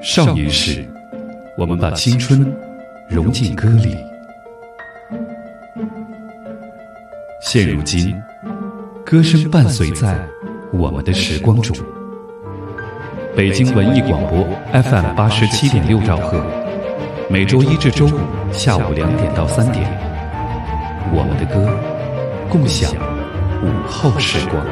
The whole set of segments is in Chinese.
少年时，我们把青春融进歌里。现如今，歌声伴随在我们的时光中。北京文艺广播 FM87.6兆赫，每周一至周五下午2点到3点，我们的歌，共享午后时光。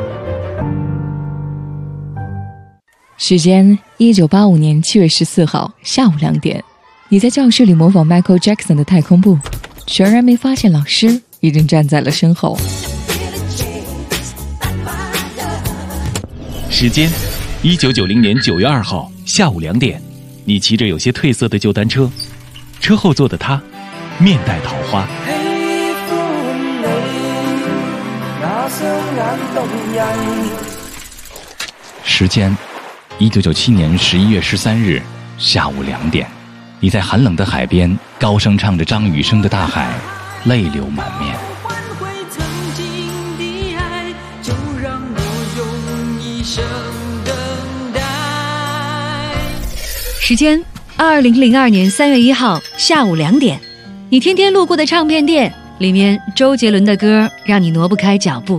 时间1985年7月14号下午2点，你在教室里模仿 Michael Jackson 的太空步，全然没发现老师已经站在了身后。 时间1990年9月2号下午2点，你骑着有些褪色的旧单车，车后座的他面带桃花。时间1997年11月13日下午2点，你在寒冷的海边高声唱着张雨生的《大海》，泪流满面。 时间2002年3月1号下午2点，你天天路过的唱片店里面，周杰伦的歌让你挪不开脚步。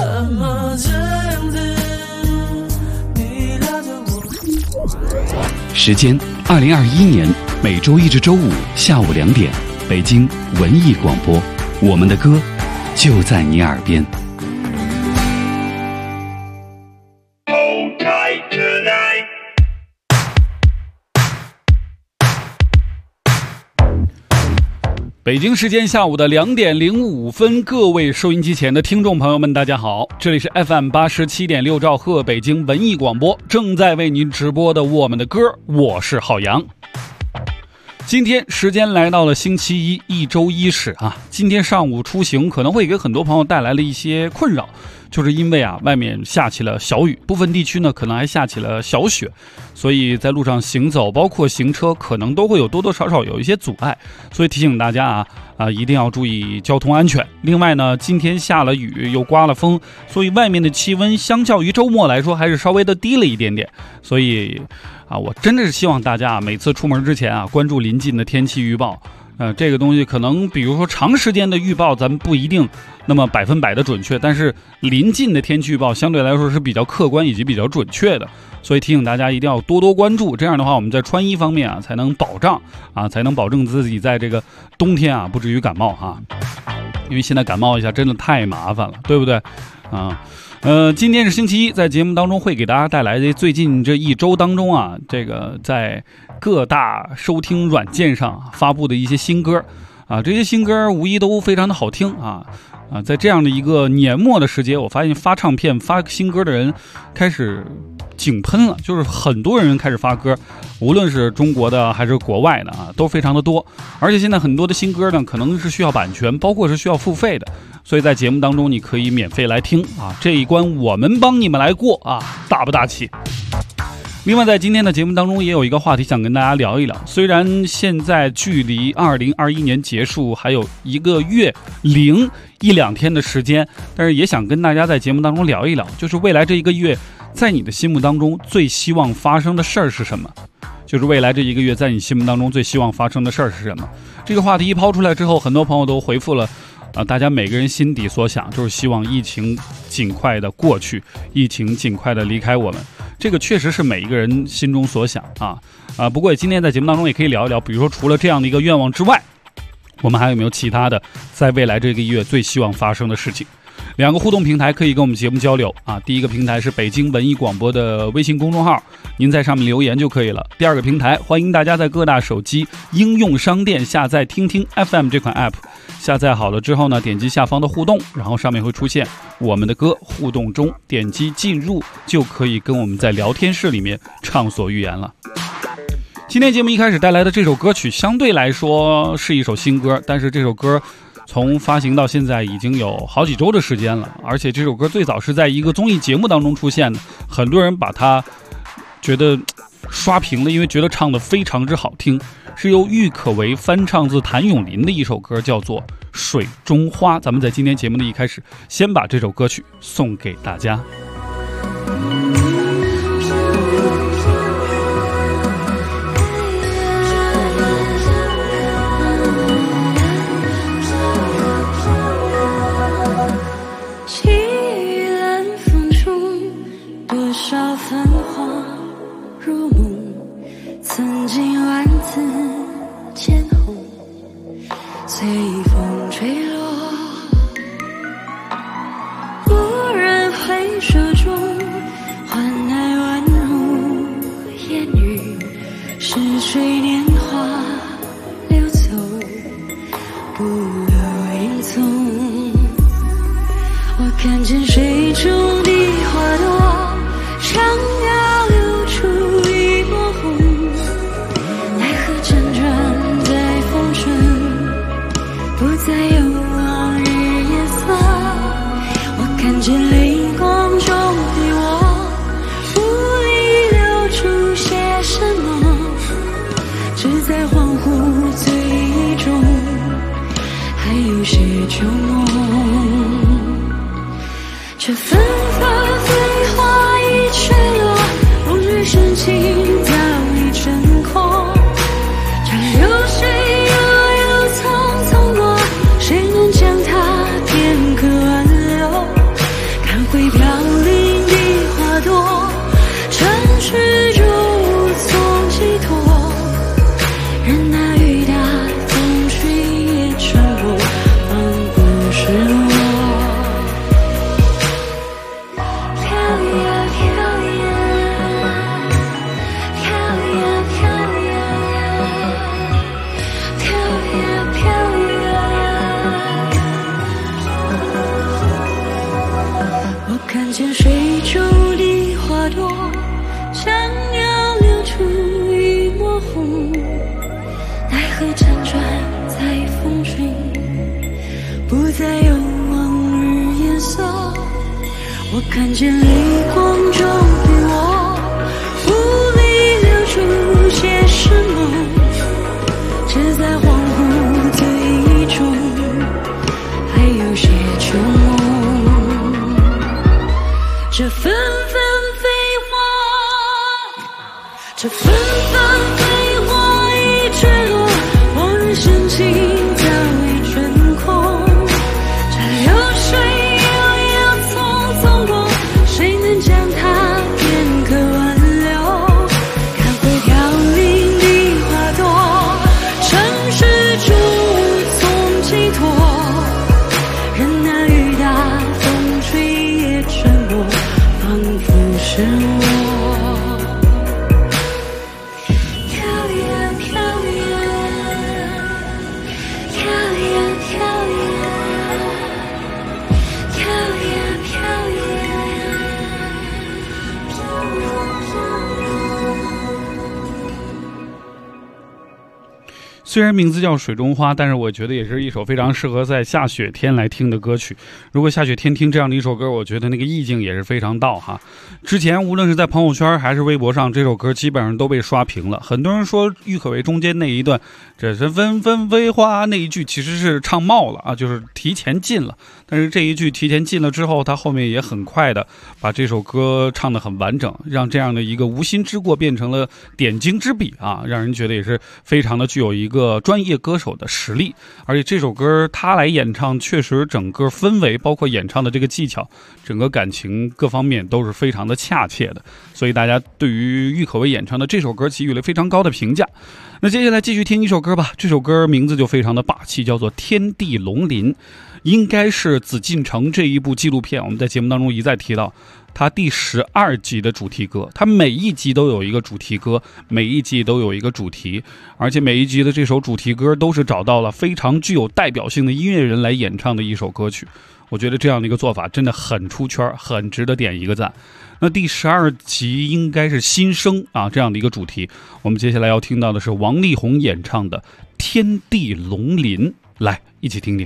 时间2021年每周一至周五下午2点，北京文艺广播，我们的歌就在你耳边。北京时间下午的2点05分，各位收音机前的听众朋友们，大家好，这里是 FM87.6兆赫北京文艺广播，正在为您直播的我们的歌，我是郝阳。今天时间来到了星期一周伊始啊，今天上午出行可能会给很多朋友带来了一些困扰，就是因为外面下起了小雨，部分地区呢可能还下起了小雪，所以在路上行走包括行车可能都会有多多少少有一些阻碍，所以提醒大家一定要注意交通安全。另外呢，今天下了雨又刮了风，所以外面的气温相较于周末来说还是稍微的低了一点点，所以我真的是希望大家每次出门之前关注临近的天气预报。这个东西可能比如说长时间的预报咱们不一定那么100%的准确，但是临近的天气预报相对来说是比较客观以及比较准确的，所以提醒大家一定要多多关注，这样的话我们在穿衣方面才能保障才能保证自己在这个冬天不至于感冒因为现在感冒一下真的太麻烦了，对不对今天是星期一，在节目当中会给大家带来的最近这一周当中这个在各大收听软件上发布的一些新歌这些新歌无疑都非常的好听在这样的一个年末的时节，我发现发唱片发新歌的人开始井喷了，就是很多人开始发歌，无论是中国的还是国外的都非常的多，而且现在很多的新歌呢可能是需要版权，包括是需要付费的，所以在节目当中你可以免费来听这一关我们帮你们来过大不大气。另外在今天的节目当中也有一个话题想跟大家聊一聊，虽然现在距离2021年结束还有1个月0、1-2天的时间，但是也想跟大家在节目当中聊一聊，就是未来这1个月在你的心目当中最希望发生的事儿是什么，就是未来这1个月在你心目当中最希望发生的事儿是什么。这个话题一抛出来之后，很多朋友都回复了大家每个人心底所想，就是希望疫情尽快的过去，疫情尽快的离开我们，这个确实是每一个人心中所想不过今天在节目当中也可以聊一聊，比如说除了这样的一个愿望之外，我们还有没有其他的在未来这个月最希望发生的事情。2个互动平台可以跟我们节目交流第一个平台是北京文艺广播的微信公众号，您在上面留言就可以了。第2个平台，欢迎大家在各大手机应用商店下载听听 FM 这款 app， 下载好了之后呢，点击下方的互动，然后上面会出现我们的歌互动中，点击进入就可以跟我们在聊天室里面畅所欲言了。今天节目一开始带来的这首歌曲相对来说是一首新歌，但是这首歌从发行到现在已经有好几周的时间了，而且这首歌最早是在一个综艺节目当中出现的，很多人把它觉得刷屏了，因为觉得唱得非常之好听，是由郁可唯翻唱自谭咏麟的一首歌，叫做《水中花》。咱们在今天节目的一开始先把这首歌曲送给大家。 刺渐红，随风吹落。蓦然回首中，换来宛如烟雨，逝水年华流走，不留影踪。我看见水中的花朵，想要流出一抹红，奈何辗转在风中，不再有往日颜色。我看见泪光中的我，无力流出些什么，只在恍惚醉意中，还有些旧梦。这纷纷飞花已坠落，往日深情早已成空。这流水悠悠匆匆过，谁能将它片刻挽留？看回飘零的花朵，尘世中无从寄托。任那雨打风吹也沉默，仿佛是我。看见水中的花朵，想要流出一抹红，奈何辗转在风中，不再有往日颜色。我看见泪光中的我，无力流出些什么，只在恍惚醉意中，还有些旧梦。这纷纷飞花，这纷纷飞花已坠落，往日深情早已成空。这流水悠悠匆匆过，谁能将它片刻挽留？看回飘零的花朵，尘世中无从寄托。任那雨打风吹也沉默，仿佛是我。飘呀飘呀，飘呀飘呀，飘呀飘呀，飘呀飘呀。 虽然名字叫水中花，但是我觉得也是一首非常适合在下雪天来听的歌曲。如果下雪天听这样的一首歌，我觉得那个意境也是非常到哈。之前无论是在朋友圈还是微博上，这首歌基本上都被刷屏了。很多人说郁可唯中间那一段这是纷纷飞花那一句其实是唱冒了啊，就是提前进了。但是这一句提前进了之后，他后面也很快的把这首歌唱得很完整，让这样的一个无心之过变成了点睛之笔啊，让人觉得也是非常的具有一个专业歌手的实力。而且这首歌他来演唱，确实整个氛围包括演唱的这个技巧，整个感情各方面都是非常的恰切的，所以大家对于郁可唯演唱的这首歌给予了非常高的评价。那接下来继续听一首歌吧，这首歌名字就非常的霸气，叫做《天地龙鳞》，应该是紫禁城这一部纪录片，我们在节目当中一再提到它第12集的主题歌，它每一集都有一个主题歌，每一集都有一个主题，而且每一集的这首主题歌都是找到了非常具有代表性的音乐人来演唱的一首歌曲。我觉得这样的一个做法真的很出圈，很值得点一个赞。那第12集应该是新生啊这样的一个主题，我们接下来要听到的是王力宏演唱的《天地龙鳞》，来一起听听。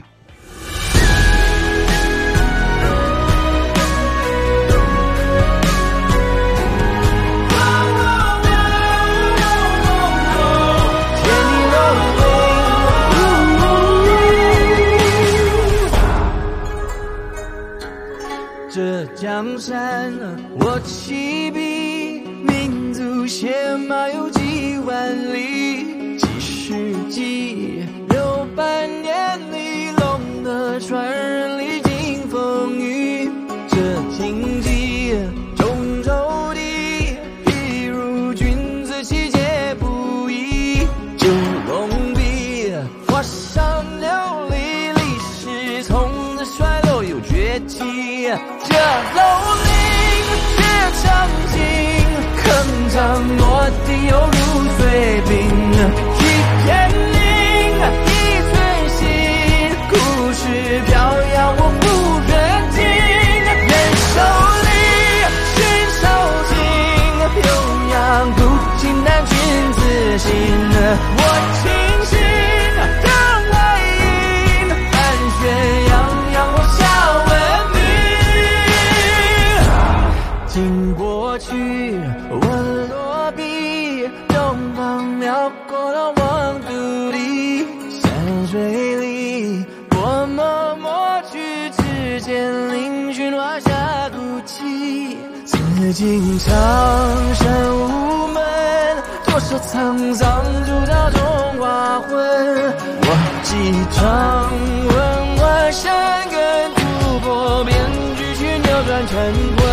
这江山我起笔，民族写马有几万里，几世纪600年里，龙的传人历经风雨。这荆棘中周地，譬如君子气节不移。这落地犹如碎冰，一片灵，一寸心，故事飘摇我不肯停，人手里寻手情，平阳古今难君自信，我清醒当爱饮，盘旋洋洋我下文明，经过去问落笔，东方辽阔到望都里，山水里我默默去，指尖嶙峋画下孤寂，紫禁长山无门，多少沧桑铸造中华魂，我几场文化山根突破变局，去扭转乾坤，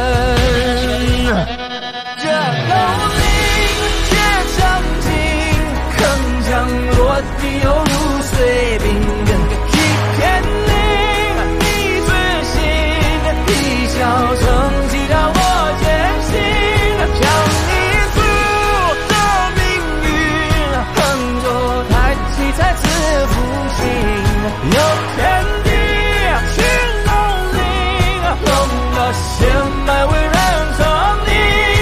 这龙鳞却长情，铿锵落地犹如碎冰，一片灵，一寸心，一笑成绩让我坚信，将你足的命运，横着抬起再次复兴，有天地去龙鳞，龙的血脉为人成你。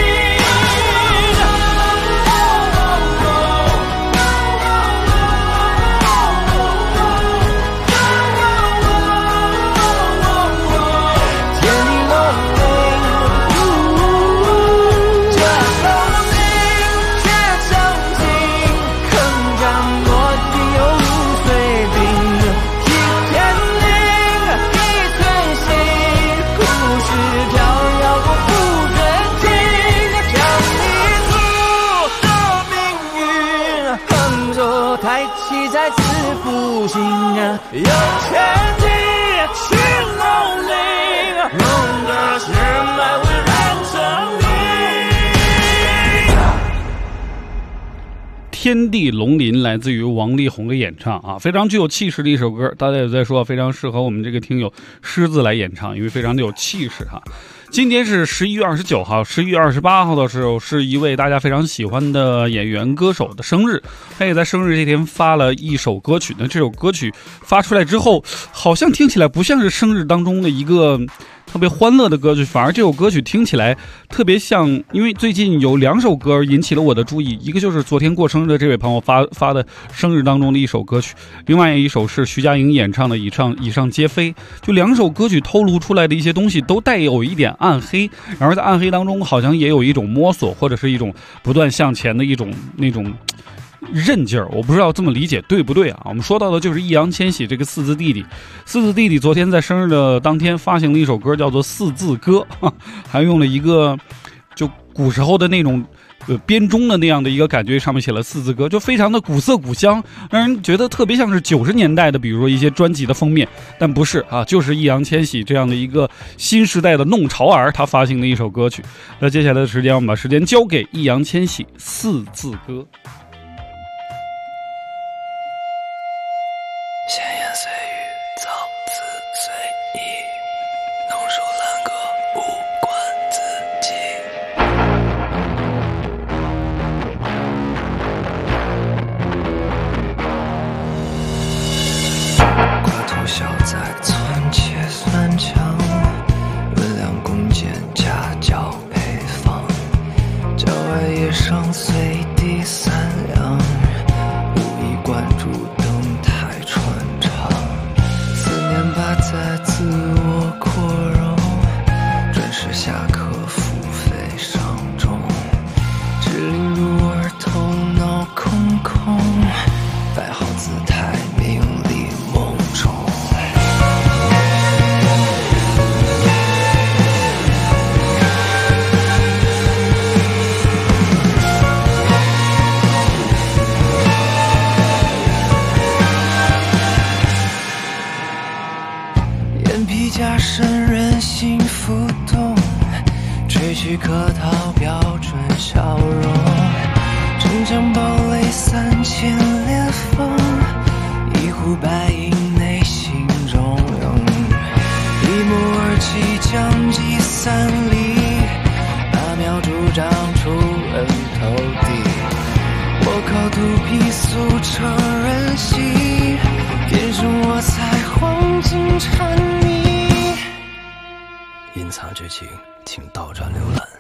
抬起再次复兴，有天地去龙鳞，龙的血脉会让生命。 天地龙鳞来自于王力宏的演唱啊，非常具有气势的一首歌，大家也在说非常适合我们这个听友狮子来演唱，因为非常的有气势哈。今天是11月29号，11月28号的时候是一位大家非常喜欢的演员歌手的生日，他也在生日这天发了一首歌曲。那这首歌曲发出来之后，好像听起来不像是生日当中的一个特别欢乐的歌曲，反而这首歌曲听起来特别像，因为最近有2首歌引起了我的注意，一个就是昨天过生日的这位朋友发的生日当中的一首歌曲，另外一首是徐佳莹演唱的以上皆非，就2首歌曲透露出来的一些东西都带有一点暗黑，然而在暗黑当中好像也有一种摸索或者是一种不断向前的一种那种韧劲儿，我不知道这么理解对不对啊？我们说到的就是易烊千玺这个四字弟弟昨天在生日的当天发行了一首歌叫做《四字歌》，还用了一个就古时候的那种编钟的那样的一个感觉，上面写了4字歌，就非常的古色古香，让人觉得特别像是90年代的比如说一些专辑的封面，但不是啊，就是易烊千玺这样的一个新时代的弄潮儿他发行的一首歌曲。那接下来的时间我们把时间交给易烊千玺4字歌。 闲言碎语，造字随意，弄首烂歌，不管自己。挂头小在寸切算枪，温良恭俭家教配方，郊外野上随地散养，无意关注在自我扩容，转世下课付费上钟，只领入耳头脑空空，摆好姿态名利梦中。加深人心浮动，吹去客套标准笑容，城墙堡垒3000裂缝，一壶白银内心融融，一目而起将计3厘，8秒助长出人投递。我靠肚皮速成人形，变成我才黄金沉溺。隐藏剧情，请到站浏览。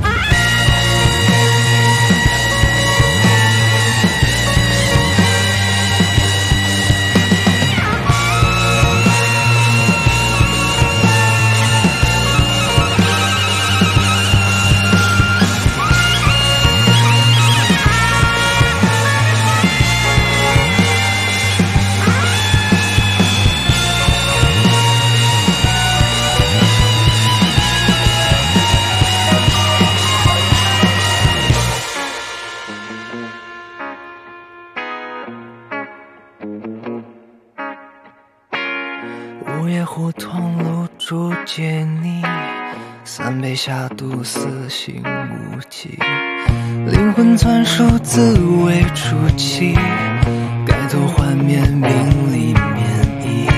午夜胡同路逐渐腻，3杯下肚死心无忌，灵魂传授自卫出奇，改头换面名利免疫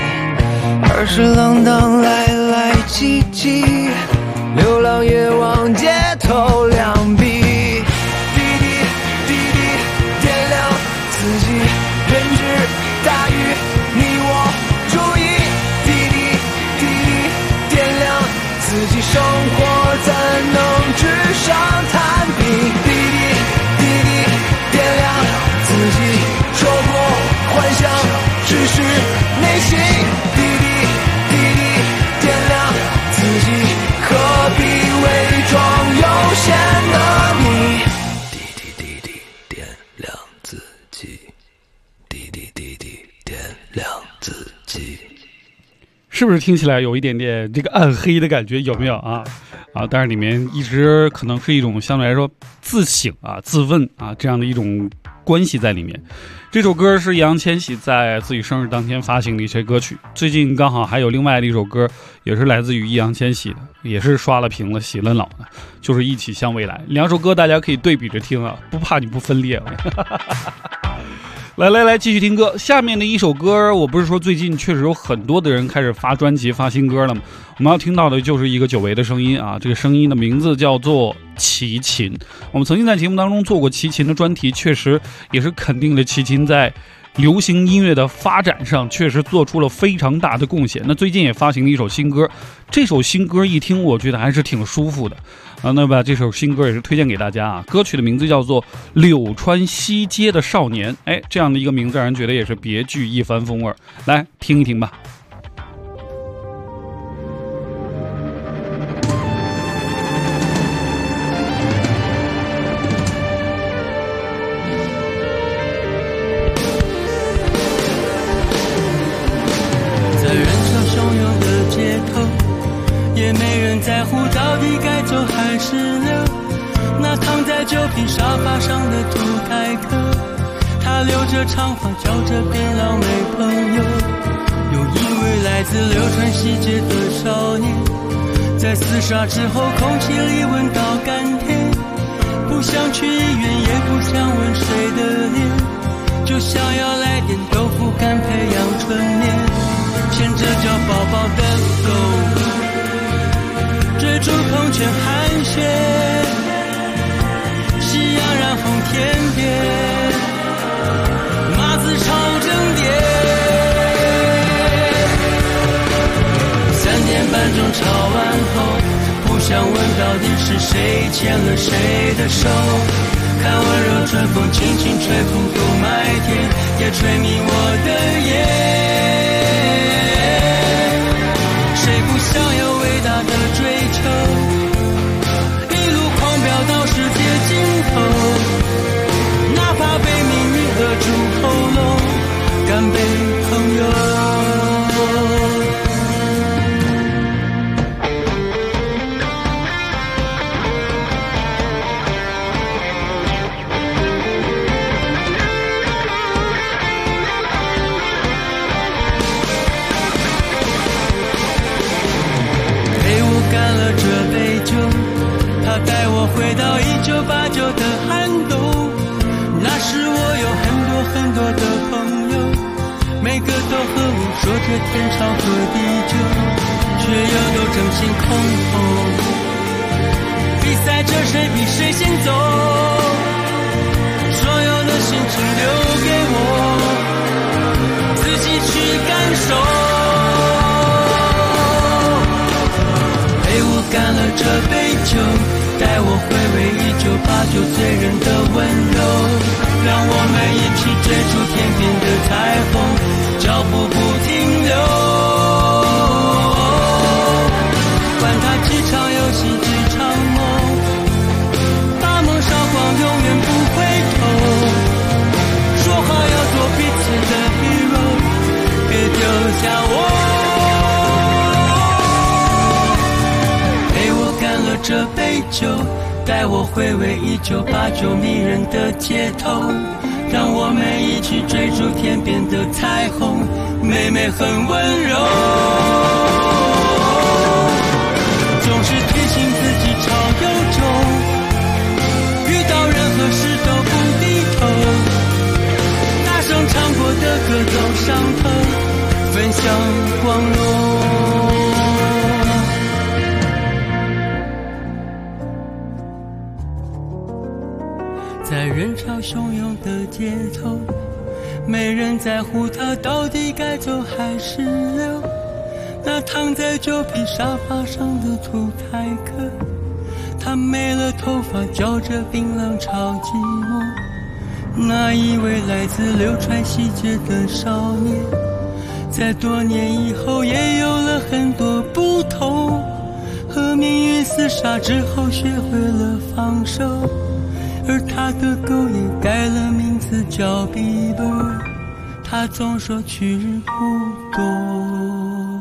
，20浪荡来来挤挤，流浪也往街头两臂，滴滴滴滴点亮自己，认知大于你我注意，滴滴滴滴点亮自己，生活怎能纸上谈兵，滴滴滴滴点亮自己，说过幻想只是内心，滴滴滴滴点亮自己，何必伪装悠闲的你，滴滴滴滴点亮自己，滴滴滴滴点亮自己。 是不是听起来有一点点这个暗黑的感觉？有没有啊？但是里面一直可能是一种相对来说自省啊、自问啊这样的一种关系在里面。这首歌是易烊千玺在自己生日当天发行的一些歌曲。最近刚好还有另外的一首歌，也是来自于易烊千玺的，也是刷了屏了、洗了脑的，就是《一起向未来》。两首歌大家可以对比着听啊，不怕你不分裂。来，继续听歌。下面的一首歌，我不是说最近确实有很多的人开始发专辑、发新歌了吗？我们要听到的就是一个久违的声音啊，这个声音的名字叫做齐秦。我们曾经在节目当中做过齐秦的专题，确实也是肯定了齐秦在流行音乐的发展上确实做出了非常大的贡献。那最近也发行了一首新歌，这首新歌一听我觉得还是挺舒服的啊。那么这首新歌也是推荐给大家啊，歌曲的名字叫做《柳川西街的少年》，这样的一个名字让人觉得也是别具一番风味。来听一听吧。 也没人在乎到底该走还是留，那躺在酒瓶沙发上的涂凯克，他留着长发嚼着槟榔没朋友，又因为来自流川西街的少年，在厮杀之后空气里闻到甘甜，不想去医院也不想问谁的脸，就想要来点豆腐干培养春眠，牵着脚宝宝的走，追逐孔雀寒雪，夕阳染红天边，马子朝正殿，3点半钟吵完后，不想问到底是谁牵了谁的手，看温柔春风轻轻吹拂过麦田，也吹迷我的眼，谁不想有伟大的追求，一路狂飙到世界尽头，哪怕被命运扼住喉咙，干杯朋友。带我回到1989的寒冬，那时我有很多的朋友，每个都和我说着天长和地久，却又都争先恐后，比赛着谁比谁先走， 这杯酒，带我回味1989醉人的温柔，让我们一起追逐天边的彩虹，脚步不停留。管它几场游戏几场梦，大梦烧光永远不回头，说好要做彼此的 hero， 别丢下我。这杯酒，带我回味1989迷人的街头，让我们一起追逐天边的彩虹，妹妹很温柔，总是提醒自己超有种，遇到任何事都不低头，大声唱过的歌走上头，分享光荣。在人潮汹涌的街头，没人在乎他到底该走还是留，那躺在旧皮沙发上的土台客，他没了头发嚼着槟榔超寂寞，那一位来自流川西街的少年，在多年以后也有了很多不同，和命运厮杀之后学会了放手，而他的狗也改了名字叫比伯，他总说去日不多。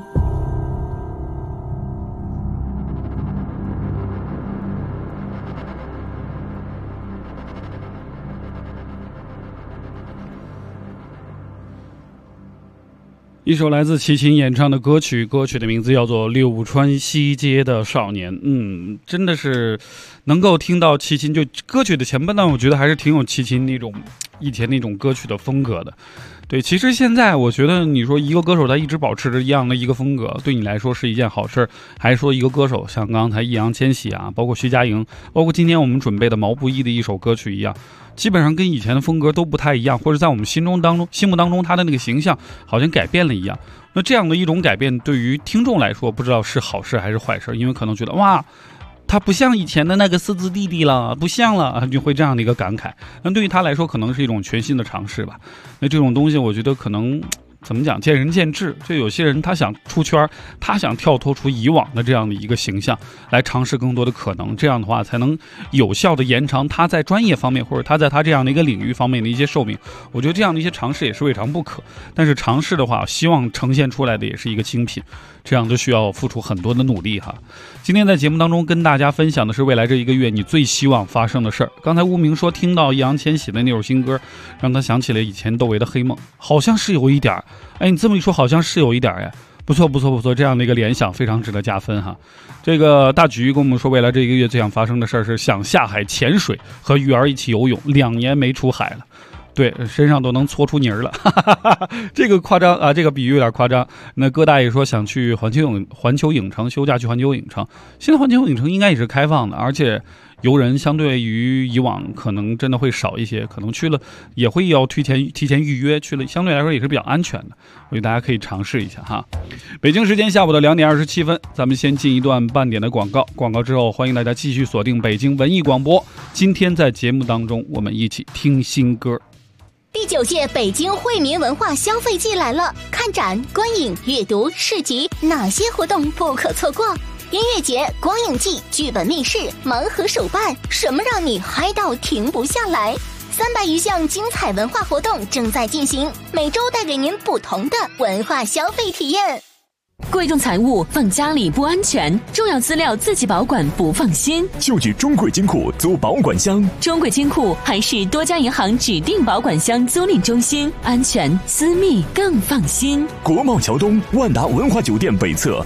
一首来自齐秦演唱的歌曲，歌曲的名字叫做《柳川西街的少年》。真的是能够听到齐秦，就歌曲的前半段，我觉得还是挺有齐秦那种以前那种歌曲的风格的。对，其实现在我觉得你说一个歌手他一直保持着一样的一个风格，对你来说是一件好事，还是说一个歌手像刚才易烊千玺啊，包括徐佳莹，包括今天我们准备的毛不易的一首歌曲一样，基本上跟以前的风格都不太一样，或者在我们心目当中他的那个形象好像改变了一样。那这样的一种改变对于听众来说不知道是好事还是坏事，因为可能觉得哇他不像以前的那个四字弟弟了，不像了，就会这样的一个感慨。那对于他来说可能是一种全新的尝试吧。那这种东西我觉得可能怎么讲，见仁见智。就有些人他想出圈，他想跳脱出以往的这样的一个形象，来尝试更多的可能，这样的话才能有效的延长他在专业方面或者他在他这样的一个领域方面的一些寿命。我觉得这样的一些尝试也是未尝不可，但是尝试的话希望呈现出来的也是一个精品，这样就需要付出很多的努力哈。今天在节目当中跟大家分享的是未来这一个月你最希望发生的事儿。刚才无名说听到易烊千玺的那首新歌，让他想起了以前窦唯的黑梦，好像是有一点，你这么一说好像是有一点哎，不错，这样的一个联想非常值得加分哈。这个大橘跟我们说未来这一个月最想发生的事儿是想下海潜水，和鱼儿一起游泳，2年没出海了。对，身上都能搓出泥儿了，这个夸张啊，这个比喻有点夸张。那哥大爷说想去环球影城休假，去环球影城。现在环球影城应该也是开放的，而且游人相对于以往可能真的会少一些，可能去了也会要提前预约，去了相对来说也是比较安全的，我觉得大家可以尝试一下哈。北京时间下午的2点27分，咱们先进一段半点的广告之后，欢迎大家继续锁定北京文艺广播。今天在节目当中，我们一起听新歌。 第9届北京惠民文化消费季来了，看展、观影、阅读、市集，哪些活动不可错过？音乐节、光影季、剧本密室、盲盒手办，什么让你嗨到停不下来？300余项精彩文化活动正在进行，每周带给您不同的文化消费体验。 贵重财物放家里不安全，重要资料自己保管不放心， 就去中贵金库租保管箱。 中贵金库还是多家银行指定保管箱租赁中心，安全私密更放心。 国贸桥东万达文华酒店北侧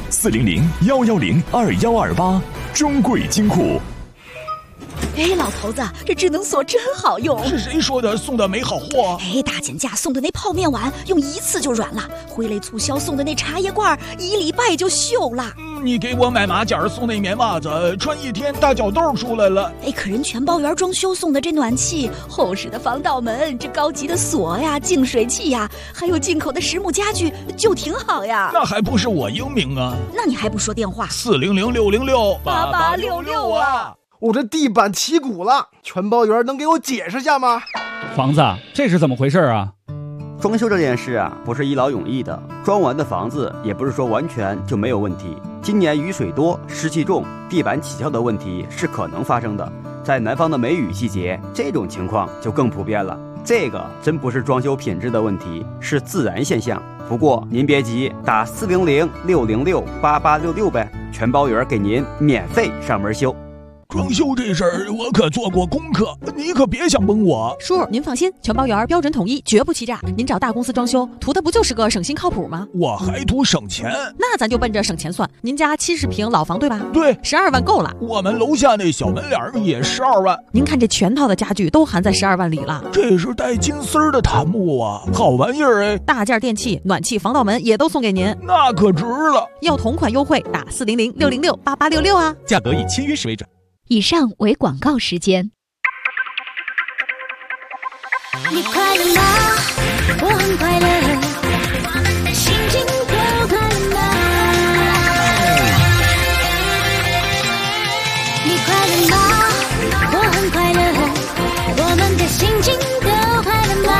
400-110-2128，中贵金库。 老头子，这智能锁真好用。 是谁说的送的没好货？ 大减价送的那泡面碗用1次就软了，挥泪促销送的那茶叶罐1礼拜就锈了。 你给我买马甲送那棉袜子，穿一天大脚痘出来了。 哎，可人全包园装修送的这暖气、厚实的防盗门、这高级的锁呀、净水器呀，还有进口的实木家具，就挺好呀。 那还不是我英明啊？ 那你还不说电话 ？400-606-8866啊！ 我这地板起鼓了，全包园能给我解释下吗？ 房子，这是怎么回事啊？ 装修这件事啊，不是一劳永逸的，装完的房子也不是说完全就没有问题。今年雨水多，湿气重，地板起翘的问题是可能发生的。在南方的梅雨季节，这种情况就更普遍了。这个真不是装修品质的问题，是自然现象。不过您别急，打400-606-8866呗，全包园给您免费上门修。 装修这事儿我可做过功课，你可别想蒙我。 叔，您放心，全包园标准统一，绝不欺诈。您找大公司装修，图的不就是个省心靠谱吗？ 我还图省钱， 那咱就奔着省钱算。您家70平老房对吧？ 对 ，12万够了。 我们楼下那小门脸也12万。 您看这全套的家具都含在12万里了。 这是带金丝的檀木啊，好玩意儿哎！ 大件电器、暖气、防盗门也都送给您， 那可值了。 要同款优惠，打400-606-8866啊， 价格以签约时为准。 以上为广告时间。 你快乐吗？我很快乐，心情都快乐吗？你快乐吗？我很快乐，我们的心情都快乐吗？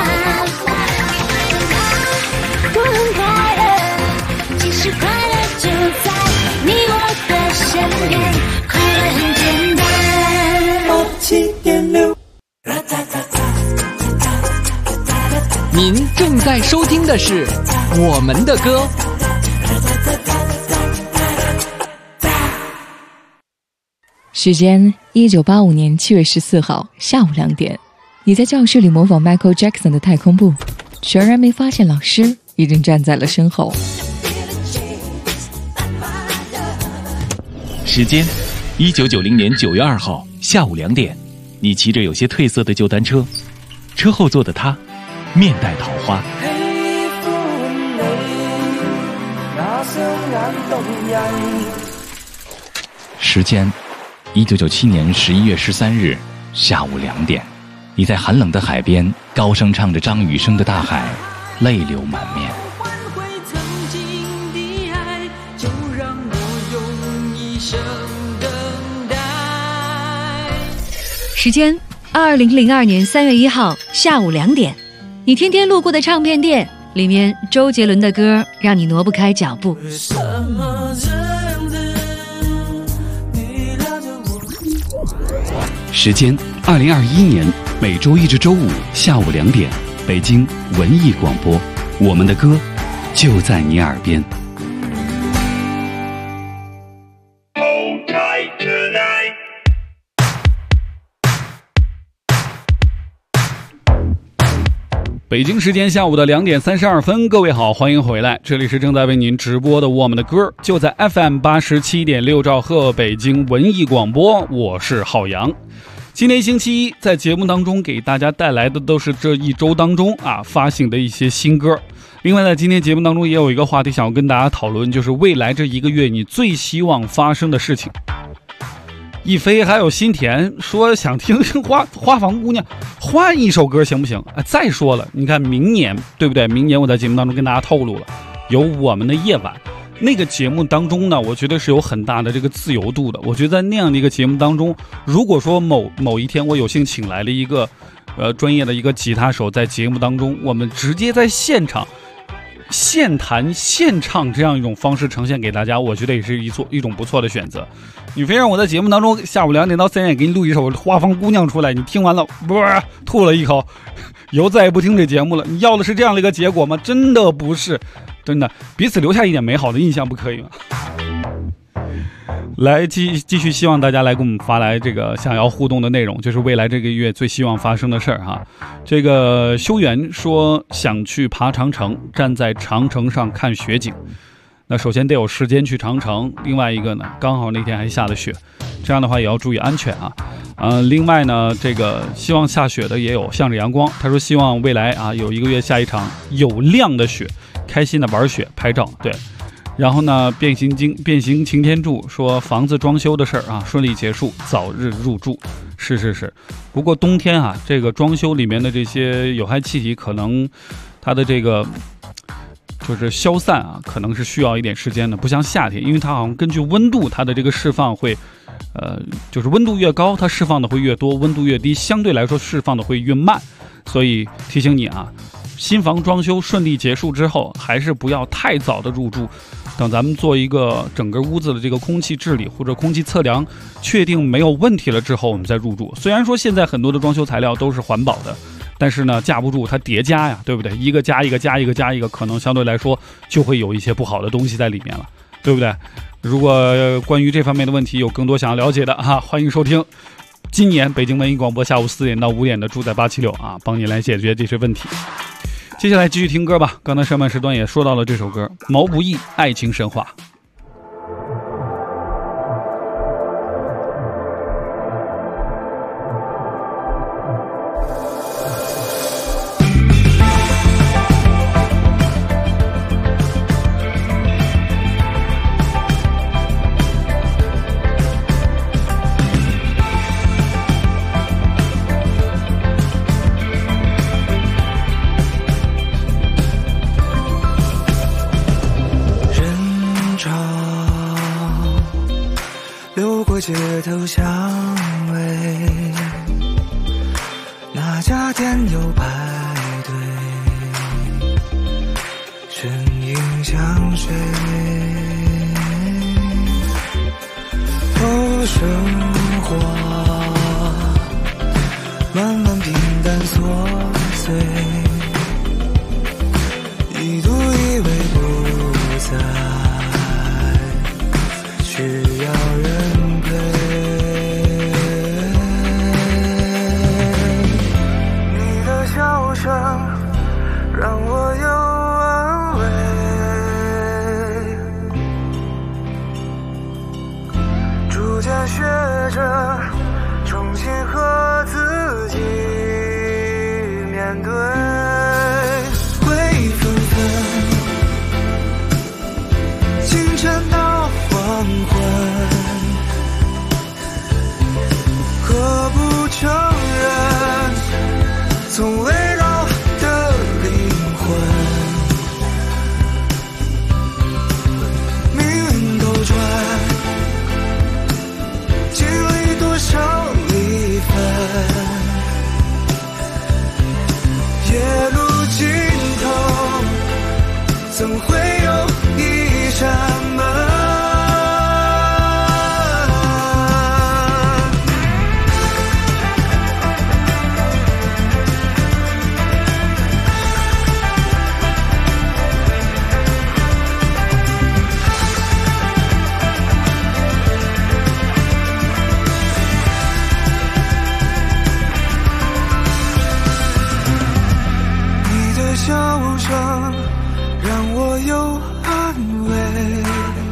我很快乐，其实快乐就在你我的身边，快乐很简单。7.6。 您正在收听的是我们的歌。 时间1985年7月14号下午2点，你在教室里模仿 Michael Jackson 的太空步，全然没发现老师已经站在了身后。 时间1990年9月2号下午2点，你骑着有些褪色的旧单车，车后座的他面带桃花。时间1997年11月13日下午2点，你在寒冷的海边高声唱着张雨生的《大海》，泪流满面。 时间2002年3月1号下午2点，你天天路过的唱片店里面，周杰伦的歌让你挪不开脚步。 时间2021年每周一至周五下午2点，北京文艺广播，我们的歌就在你耳边。北京时间下午的2点32分，各位好，欢迎回来，这里是正在为您直播的我们的歌，就在 FM 87.6兆赫北京文艺广播，我是浩洋。今天星期一，在节目当中给大家带来的都是这一周当中发行的一些新歌。另外在今天节目当中也有一个话题想要跟大家讨论，就是未来这一个月你最希望发生的事情。一飞还有新田说想听听花房姑娘换一首歌行不行？再说了，你看明年对不对？明年我在节目当中跟大家透露了，有我们的夜晚那个节目当中呢，我觉得是有很大的这个自由度的。我觉得在那样的一个节目当中，如果说某一天我有幸请来了一个专业的一个吉他手，在节目当中我们直接在现场现弹现唱这样一种方式呈现给大家，我觉得也是一种不错的选择。你非让我在节目当中下午2点到3点给你录一首花房姑娘出来，你听完了吐了一口，以后再也不听这节目了。你要的是这样的一个结果吗？真的不是，真的彼此留下一点美好的印象不可以吗？来继续希望大家来给我们发来这个想要互动的内容，就是未来这个月最希望发生的事儿哈。这个修缘说想去爬长城，站在长城上看雪景。那首先得有时间去长城，另外一个呢，刚好那天还下了雪，这样的话也要注意安全啊。另外呢，这个希望下雪的也有向着阳光，他说希望未来有一个月下一场有量的雪，开心的玩雪拍照。对， 然后呢，变形擎天柱说房子装修的事儿啊顺利结束，早日入住。是，不过冬天啊，这个装修里面的这些有害气体，可能它的这个就是消散啊，可能是需要一点时间的，不像夏天，因为它好像根据温度，它的这个释放会，就是温度越高，它释放的会越多；温度越低，相对来说释放的会越慢。所以提醒你啊，新房装修顺利结束之后，还是不要太早的入住。等咱们做一个整个屋子的这个空气治理或者空气测量，确定没有问题了之后，我们再入住。虽然说现在很多的装修材料都是环保的，但是呢，架不住它叠加呀，对不对？一个加一个加一个加一个，可能相对来说就会有一些不好的东西在里面了，对不对？如果关于这方面的问题有更多想要了解的哈，欢迎收听今年北京文艺广播下午4点到5点的住在876啊，帮你来解决这些问题。接下来继续听歌吧。刚才上半时段也说到了这首歌，毛不易《爱情神话》。 街头巷尾，哪家店有排队，身影相随。后生活慢慢平淡琐碎，一度以为不再需要人让我有安慰，逐渐学着重新和自己面对。回忆纷纷，清晨到黄昏，何不承认从未总会有一扇门，你的笑声让我有安慰，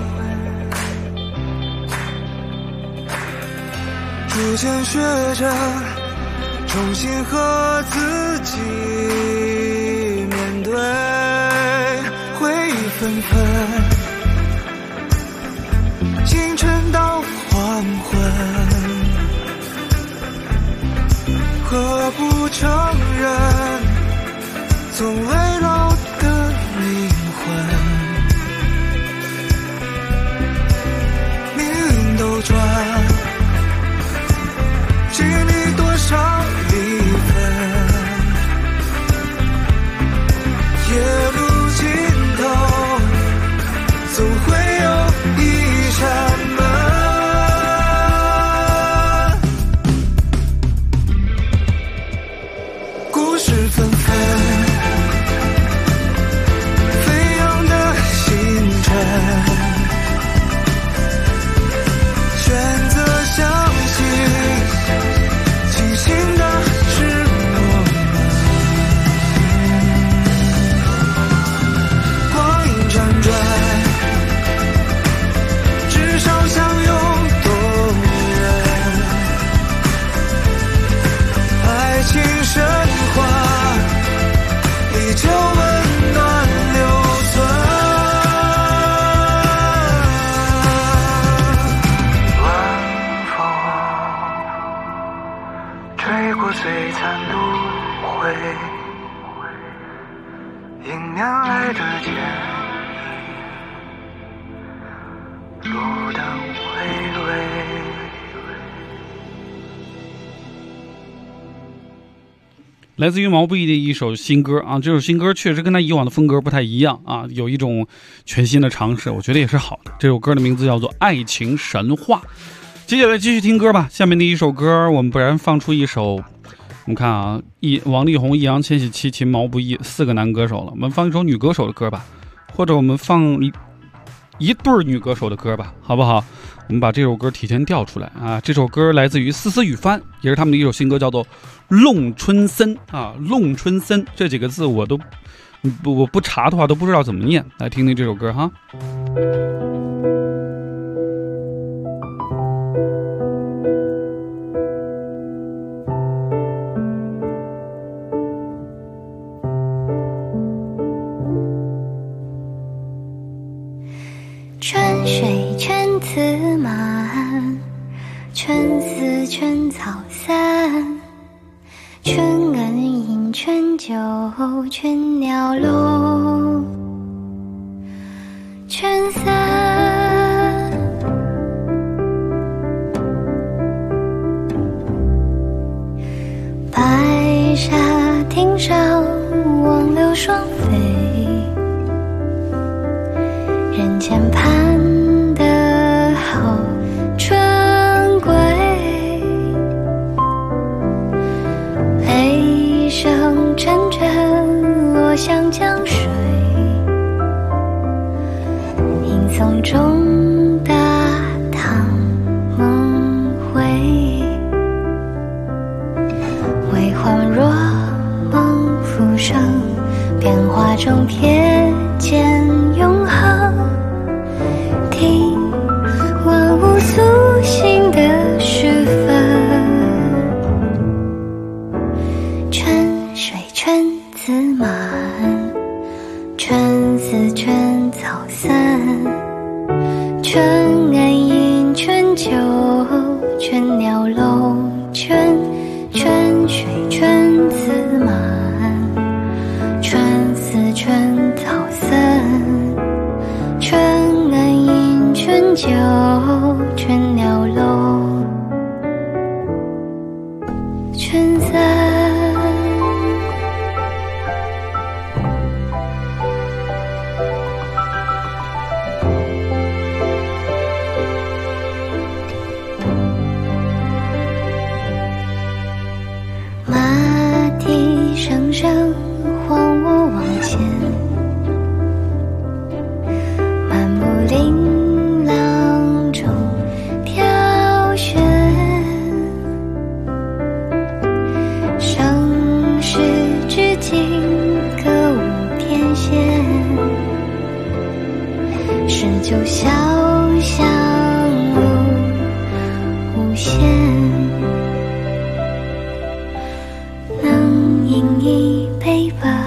逐渐学着重新和自己面对。回忆纷纷，清晨到黄昏，何不承认从未老的灵魂，命运斗转，经历多少离分，夜路尽头总会有一扇门。故事纷纷，选择相信，清醒的是我们。光阴辗转，至少相拥动人。爱情神话依旧温暖留存。 迎面来的剑意，路灯微微。 来自于毛不易的一首新歌啊，这首新歌确实跟他以往的风格不太一样啊，有一种全新的尝试，我觉得也是好的。这首歌的名字叫做《爱情神话》。接下来继续听歌吧，下面的一首歌我们不然放出一首，我们看啊，王力宏、易烊千玺、齐秦、毛不易4个男歌手了，我们放一首女歌手的歌吧，或者我们放一对女歌手的歌吧，好不好？我们把这首歌提前调出来啊！这首歌来自于思思雨帆，也是他们的一首新歌，叫做《弄春森》啊，《弄春森》这几个字我不查的话都不知道怎么念，来听听这首歌哈。 春水春自满，春思春草散，春恩饮春酒，春鸟笼，春散。白沙汀上，望柳双飞，人间盼得好春归，雷声阵阵落向江水，吟诵中大唐梦回，为魂若梦浮生，变化中瞥见永恒，听万物苏醒的时分，春水春自满，春思春草散，春恩饮春酒，春鸟笼，春水春自满，春思春草散，春恩饮春酒，春鸟笼，春散。马蹄声声，晃我往前，漫步琳琅中挑选，盛世至今歌舞天仙，诗酒潇湘无限，能饮一杯吧，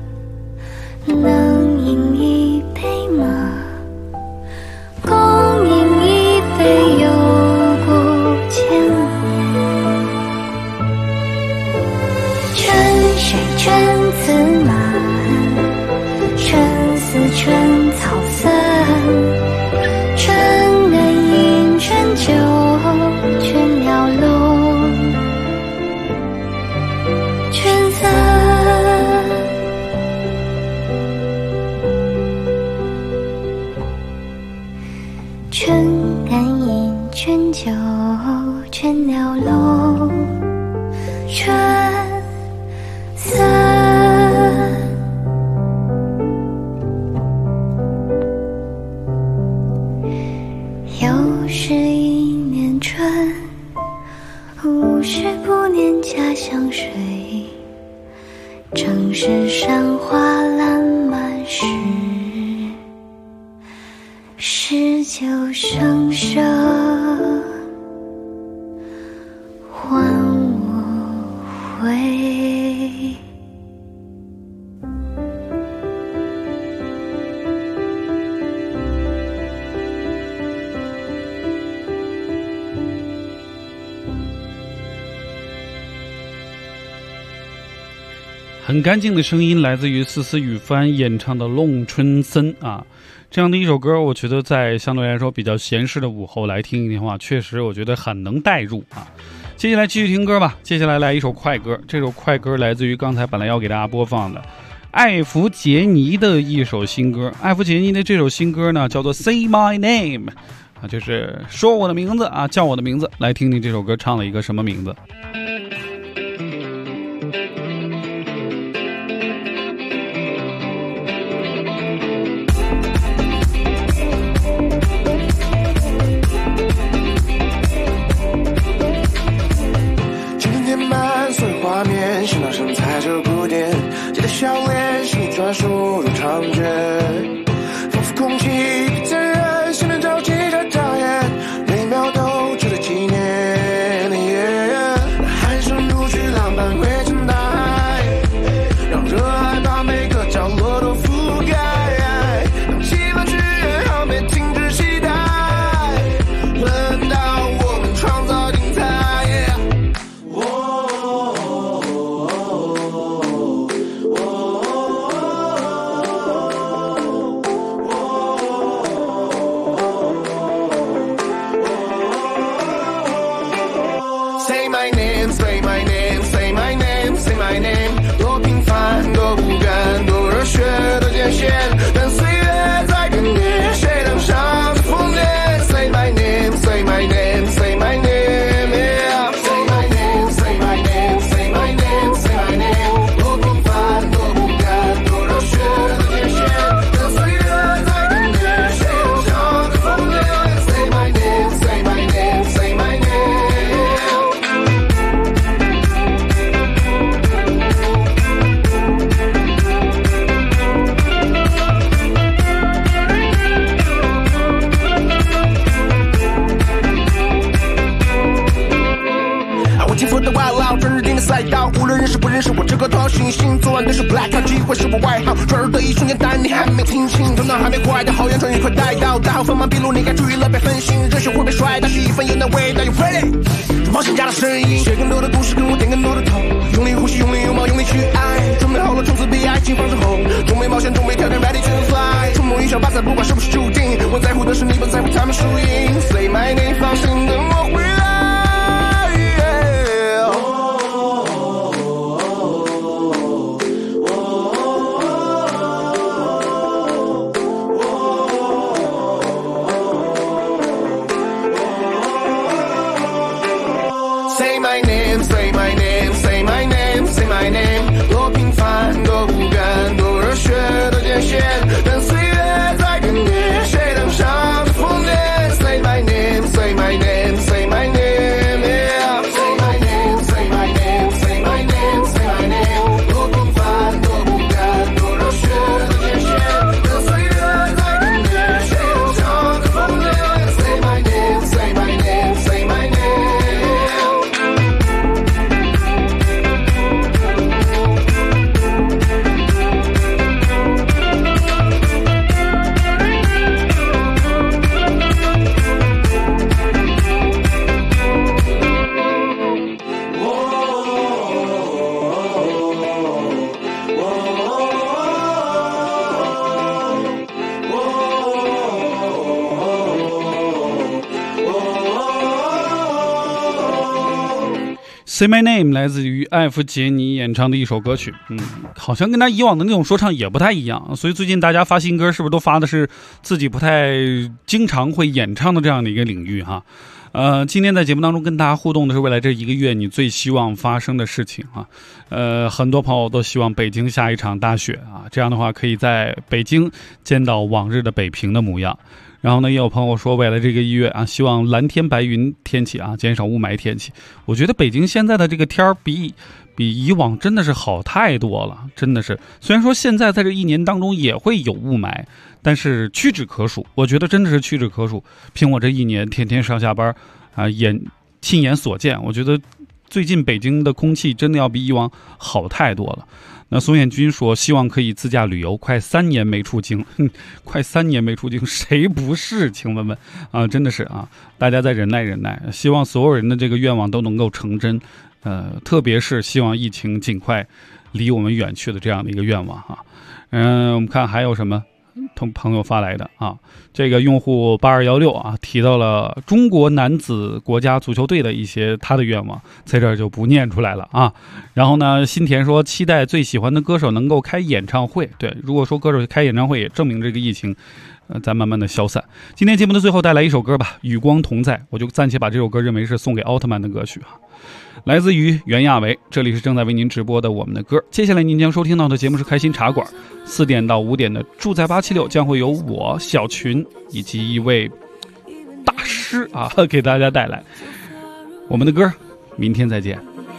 能饮一杯吗？共饮一杯有过千年，春水春自满，春思春草散，春恩饮春酒，春鸟笼，春散。春恩饮春酒，春鸟笼，春散。又是一年春，50不念家乡水，正是山花烂漫时，诗酒声声唤我回。 很干净的声音来自于思思雨帆演唱的《弄春森》啊，这样的一首歌，我觉得在相对来说比较闲适的午后来听一听的话，确实我觉得很能带入啊。接下来继续听歌吧，接下来来一首快歌，这首快歌来自于刚才本来要给大家播放的艾弗杰尼的一首新歌。艾弗杰尼的这首新歌呢叫做 Say My Name 啊，就是说我的名字啊，叫我的名字。来听听这首歌唱了一个什么名字。 心脑上踩着鼓点，记得笑脸是你专属入场券，仿佛空气不自然，心能着急着眨眼，每秒都值得纪念。喊声如巨浪般汇成大海，让热爱把每个角落都覆盖。当气氛剧越好，别停止期待，轮到我们创造精彩。Say my name, say my name, say my name, say my name。 多平凡，多不甘，多热血，多艰险，但岁月在更迭，谁当上这疯癫 ？Say my name, say my name, say my name。Say my name, say my name, say my name, say my name。 多平凡，多不甘，多热血，多艰险，但岁月在更迭，谁当上这疯癫 ？Say my name, say my name, say my name。赛道，无论认识不认识我这个头号行星，昨晚的是 Black， 机会是我外号，转耳的一瞬间，但你还没听清，头脑还没坏的好样，终于快带到，大号锋芒毕露，你该注意了，别分心，热血会被甩，但是一份有那味道， You ready？ 冒险家的声音，写更多的故事，跟我点更多的头，用力呼吸，用力拥抱，用力去爱，准备好了，从此被爱情放之后，准备冒险，准备挑战 ，Ready to fly， 触摸一小把赛，不管是不是注定，我在乎的是你，不在乎他们输赢 ，Say my name， 放心等我回来。Say my name, say my name, say my name, say my name。 多平凡，多不甘，多热血，多艰险，但岁月在更迭，谁当上这疯癫 ？Say my name, say my name, say my name。Say my name, say my name, say my name, say my name。 多平凡，多不甘，多热血，多艰险，但岁月在更迭，谁当上这疯癫 ？Say my name, say my name, say my name。 Say My Name 来自于艾弗杰尼演唱的一首歌曲，好像跟他以往的那种说唱也不太一样，所以最近大家发新歌是不是都发的是自己不太经常会演唱的这样的一个领域哈？今天在节目当中跟大家互动的是未来这一个月你最希望发生的事情啊，很多朋友都希望北京下一场大雪啊，这样的话可以在北京见到往日的北平的模样。然后呢，也有朋友说未来这个1月啊，希望蓝天白云天气啊，减少雾霾天气。我觉得北京现在的这个天儿比以往真的是好太多了，真的是。虽然说现在在这一年当中也会有雾霾，但是屈指可数，我觉得真的是屈指可数。凭我这一年天天上下班啊，亲眼所见，我觉得最近北京的空气真的要比以往好太多了。那宋彦军说希望可以自驾旅游，快3年没出京，快3年没出京，谁不是？请问问啊，真的是啊，大家再忍耐忍耐，希望所有人的这个愿望都能够成真，特别是希望疫情尽快离我们远去的这样的一个愿望啊。我们看还有什么朋友发来的啊，这个用户8216啊提到了中国男子国家足球队的一些他的愿望，在这儿就不念出来了啊。然后呢，新田说期待最喜欢的歌手能够开演唱会。对，如果说歌手开演唱会，也证明这个疫情在慢慢的消散。今天节目的最后带来一首歌吧，与光同在，我就暂且把这首歌认为是送给奥特曼的歌曲啊。来自于袁娅维，这里是正在为您直播的我们的歌。接下来您将收听到的节目是开心茶馆，4点到5点的住在876将会由我小群以及一位大师啊给大家带来我们的歌。明天再见。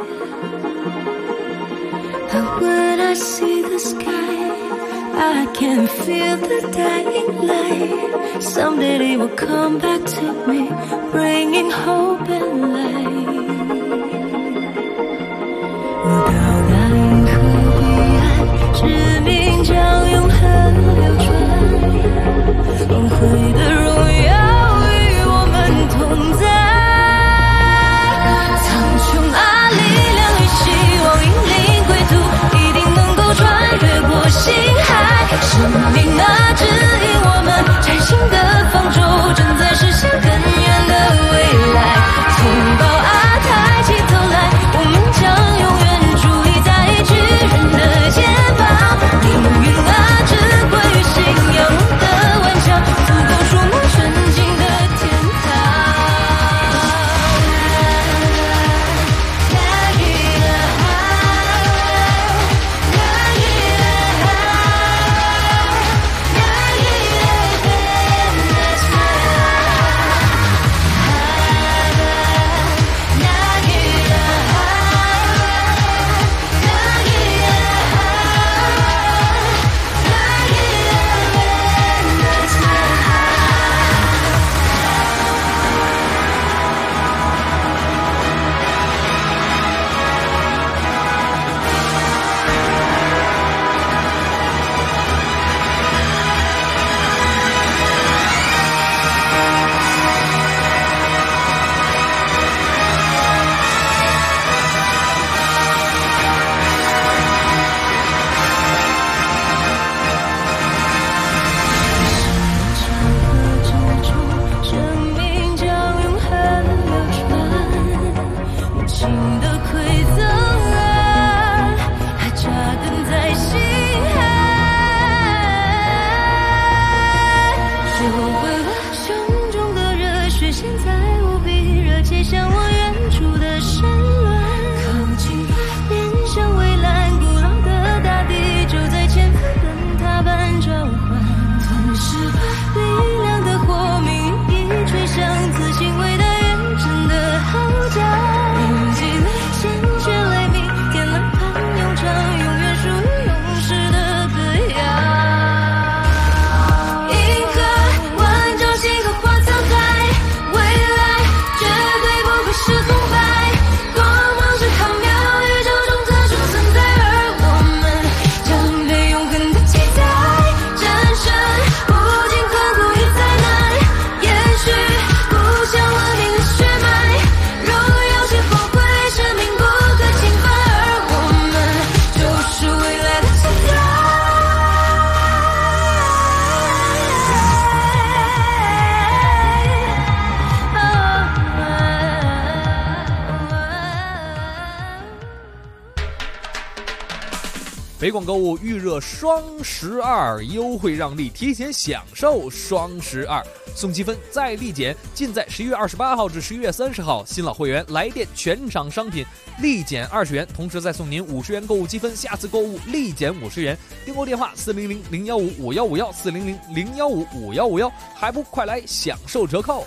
I can feel the dying light. Someday they will come back to me, bringing hope and light. 到达银河彼岸，使命将永恒流传，光辉的荣耀与我们同在。苍穹啊，力量与希望引领归途，一定能够穿越过星海。生命啊，指引我们崭新的方舟，正在实现更远的未来。风暴啊，抬起头来，我们将永远伫立在巨人的肩膀。命运啊，只归于信仰的顽强，足够触摸纯净的天堂。 北广购物预热双12优惠让利，提前享受双12，送积分再立减，尽在11月28号至11月30号。新老会员来电全场商品立减20元，同时再送您50元购物积分，下次购物立减50元。订购电话400-015-5151，400-015-5151，还不快来享受折扣！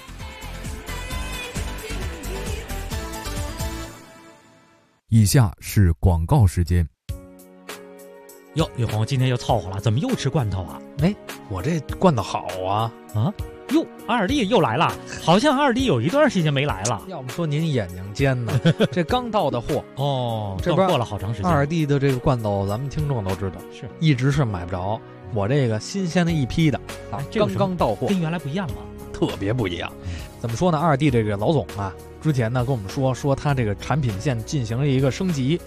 以下是广告时间。 哟，玉红今天又凑合了，怎么又吃罐头啊？ 哎，我这罐头好啊！ 啊，哟，二弟又来了，好像二弟有一段时间没来了。 要不说您眼睛尖呢，这刚到的货哦， 这边过了好长时间。 二弟的这个罐头，咱们听众都知道， 是一直是买不着。我这个新鲜的一批的啊，刚刚到货， 跟原来不一样吗？ 特别不一样。怎么说呢？二弟这个老总啊，之前呢跟我们说他这个产品线进行了一个升级。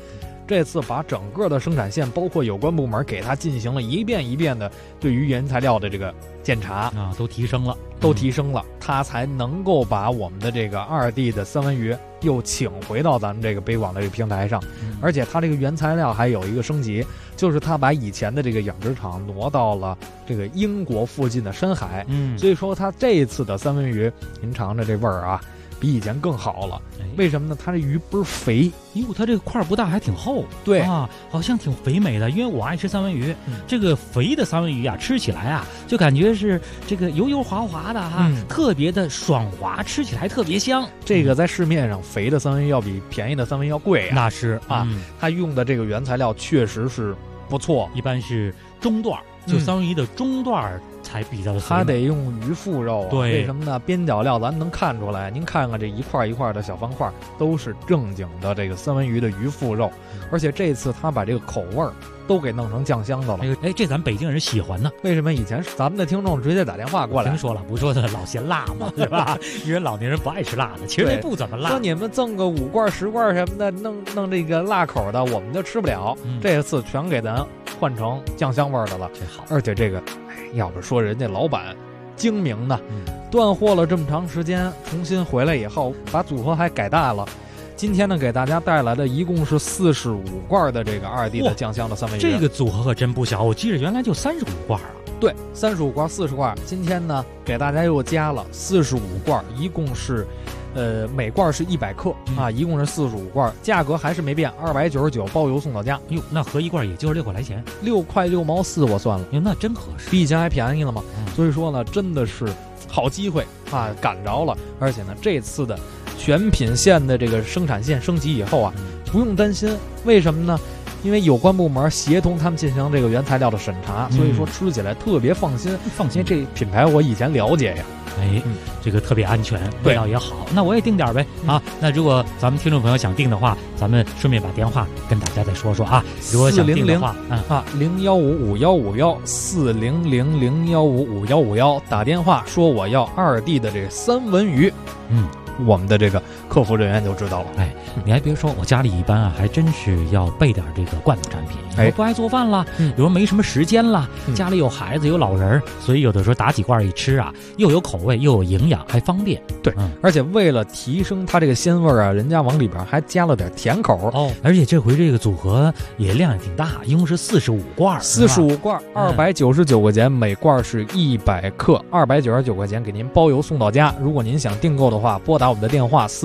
这次把整个的生产线，包括有关部门给它进行了一遍一遍的对于原材料的这个检查啊，都提升了， 它才能够把我们的这个2D 的三文鱼又请回到咱们这个北广的这个平台上。而且它这个原材料还有一个升级，就是它把以前的这个养殖场挪到了这个英国附近的深海。所以说它这一次的三文鱼，您尝着这味儿啊，比以前更好了。为什么呢？它这鱼倍儿肥， 哟，它这个块不大，还挺厚。 对啊，好像挺肥美的。因为我爱吃三文鱼，这个肥的三文鱼啊，吃起来啊，就感觉是这个油油滑滑的哈，特别的爽滑，吃起来特别香。 这个在市面上肥的三文鱼要比便宜的三文鱼要贵啊。 那是啊，它用的这个原材料确实是不错， 一般是中段，就三文鱼的中段才比较的肥美。 它得用鱼腹肉啊， 对， 为什么呢？边角料咱能看出来，您看看这一块一块的小方块，都是正经的这个三文鱼的鱼腹肉。而且这次他把这个口味儿都给弄成酱香的了。 哎，这咱北京人喜欢呢。 为什么以前咱们的听众直接打电话过来？ 听说了，不说的老嫌辣嘛，对吧？因为老年人不爱吃辣的，其实也不怎么辣。 说你们赠个5罐10罐什么的，弄这个辣口的，我们就吃不了。这次全给咱换成酱香味的了， 这好。 而且这个，要不说人家老板精明呢，断货了这么长时间，重新回来以后，把组合还改大了。今天呢，给大家带来的一共是45罐的这个2D 的酱香的三文鱼。 这个组合可真不小，我记得原来就35罐啊。 对，35罐、40罐。今天呢，给大家又加了45罐，一共是，每罐是100克啊，一共是45罐，价格还是没变，299包邮送到家。 哟，那合一罐也就是6块来钱 ，6块6毛4，我算了。 哟，那真合适， 比以前还便宜了嘛。所以说呢，真的是好机会啊，赶着了。而且呢，这次的全品线的这个生产线升级以后啊，不用担心。为什么呢？因为有关部门协同他们进行这个原材料的审查，所以说吃起来特别放心。 放心， 这品牌我以前了解呀。 这个特别安全，味道也好。那我也订点呗啊！那如果咱们听众朋友想订的话，咱们顺便把电话跟大家再说说啊。如果想订的话 ，015-515-400-015-515，打电话说我要2D 的这个三文鱼。我们的这个客服人员就知道了。 哎，你还别说，我家里一般啊，还真是要备点这个罐头产品。我不爱做饭啦，有时候没什么时间啦，家里有孩子有老人，所以有的时候打几罐一吃啊，又有口味又有营养，还方便。 对，而且为了提升它这个鲜味啊，人家往里边还加了点甜口哦。而且这回这个组合也量也挺大，一共是45罐 ，45罐，299块钱，每罐是100克，299块钱给您包邮送到家。如果您想订购的话，拨打我们的电话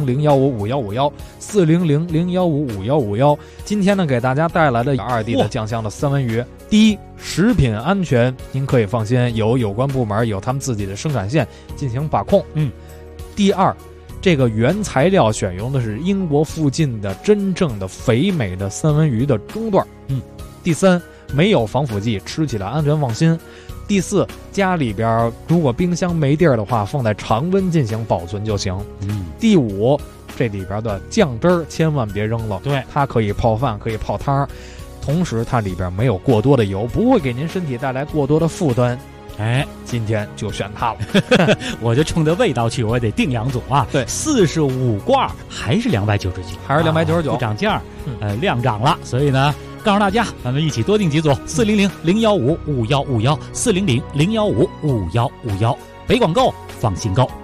400-015-5151，400-015-5151。今天呢，给大家带来的2D 的酱香的三文鱼，第一，食品安全您可以放心，有关部门有他们自己的生产线进行把控。第二，这个原材料选用的是英国附近的真正的肥美的三文鱼的中段。第三，没有防腐剂，吃起来安全放心。第四，家里边如果冰箱没地儿的话，放在常温进行保存就行。第五，这里边的酱汁儿千万别扔了， 对， 它可以泡饭，可以泡汤，同时它里边没有过多的油，不会给您身体带来过多的负担。 哎， 今天就选它了。 我就冲着味道去，我也得订2组啊。 对 ，45罐还是299， 还是299， 不涨价，量涨了，所以呢，告诉大家，咱们一起多订几组，400-015-5151，400-015-5151，北广购，放心购。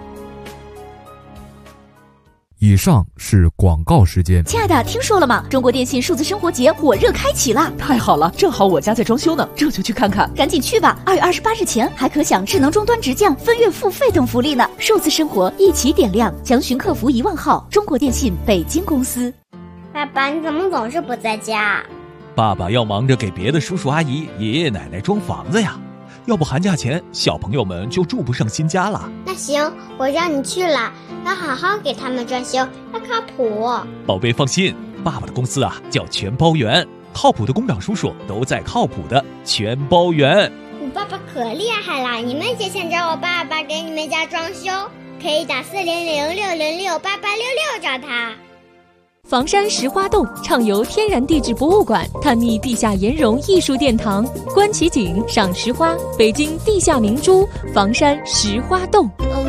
以上是广告时间。 亲爱的，听说了吗？中国电信数字生活节火热开启了！ 太好了，正好我家在装修呢，这就去看看。 赶紧去吧！2月28日前还可享智能终端直降、分月付费等福利呢。数字生活一起点亮，详询客服1万号。中国电信北京公司。 爸爸，你怎么总是不在家？ 爸爸要忙着给别的叔叔阿姨、爷爷奶奶装房子呀，要不寒假前小朋友们就住不上新家了。 那行，我让你去了，要好好给他们装修，要靠谱。 宝贝放心，爸爸的公司啊叫全包园，靠谱的工长叔叔都在靠谱的全包园。 你爸爸可厉害了，你们也想找我爸爸给你们家装修，可以打400-606-8866找他。 房山石花洞畅游天然地质博物馆，探秘地下岩溶艺术殿堂，观奇景，赏石花，北京地下明珠，房山石花洞。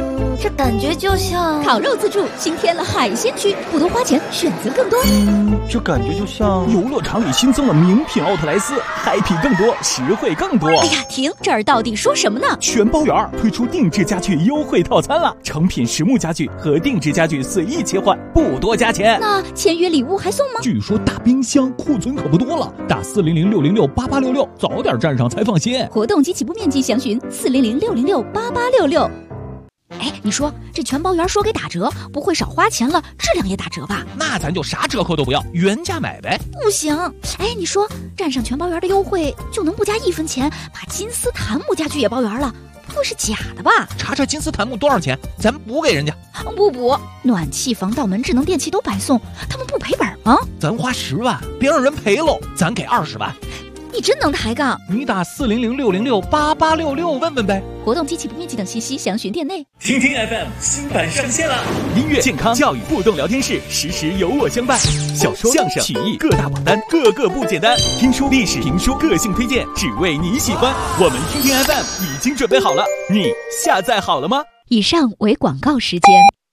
这感觉就像烤肉自助新添了海鲜区，不多花钱，选择更多。 这感觉就像游乐场里新增了名品奥特莱斯，嗨皮更多，实惠更多。 哎呀，停！这儿到底说什么呢？ 全包圆推出定制家具优惠套餐了，成品实木家具和定制家具随意切换，不多加钱。 那签约礼物还送吗？ 据说大冰箱库存可不多了，打400-606-8866，早点站上才放心。 活动及起步面积详询400-606-8866。哎，你说这全包圆说给打折，不会少花钱了，质量也打折吧？ 那咱就啥折扣都不要，原价买呗。 不行，哎，你说站上全包圆的优惠就能不加1分钱，把金丝檀木家具也包圆了，不会是假的吧？ 查查金丝檀木多少钱，咱补给人家。 不补，暖气、防盗门、智能电器都白送，他们不赔本吗？ 咱花10万，别让人赔喽，咱给20万。 你真能抬杠！ 你打400-606-8866问问呗。 活动及起步面积等信息详询店内。 听听 FM 新版上线了， 音乐、健康、教育、互动聊天室，时时有我相伴。小说、相声、曲艺各大榜单，个个不简单。听书、历史、评书，个性推荐，只为你喜欢。我们听听 FM 已经准备好了，你下载好了吗？ 以上为广告时间。